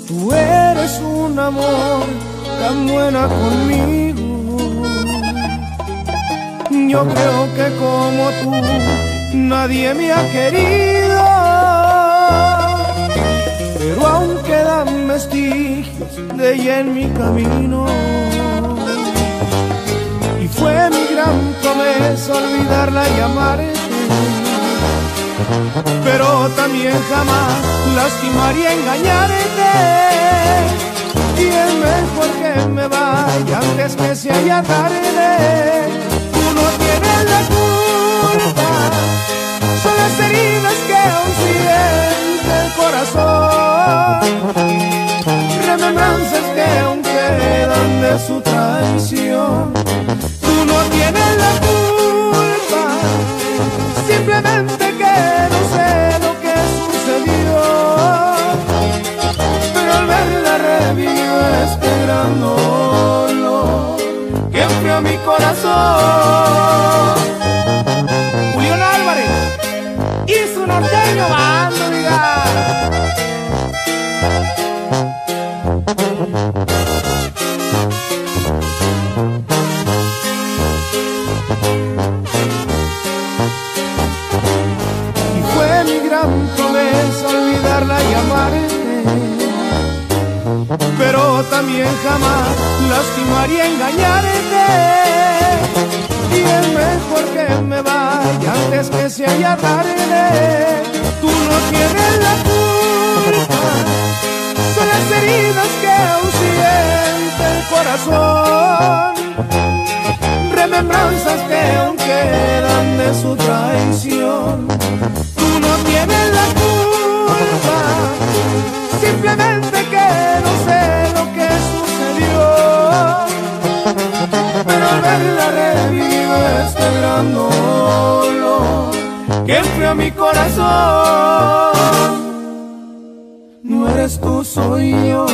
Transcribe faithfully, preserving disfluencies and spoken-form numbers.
Tú eres un amor tan buena conmigo. Yo creo que como tú nadie me ha querido, pero aún quedan vestigios de ella en mi camino. Y fue mi gran promesa olvidarla y amarte, pero también jamás lastimar y engañarte. Y es mejor que me vaya antes que se haya tarde. Tú no tienes la culpa, son las heridas que aún siente el corazón, remembranzas que aún quedan de su traición. Tú no tienes la culpa, simplemente que no sé lo que sucedió, pero al verla revivo este gran dolor que enfrió mi corazón. Julián Álvarez y su norteño bando, diga. Promesa olvidarla y amarte, pero también jamás lastimar y engañarte. Y es mejor que me vaya antes que se haya tarde. Tú no tienes la culpa, son las heridas que aún siente el corazón, remembranzas que aún quedan de su traición. No tienes la culpa, simplemente que no sé lo que sucedió, pero al verla revivo este gran dolor que enfrió mi corazón. No eres tú, soy yo.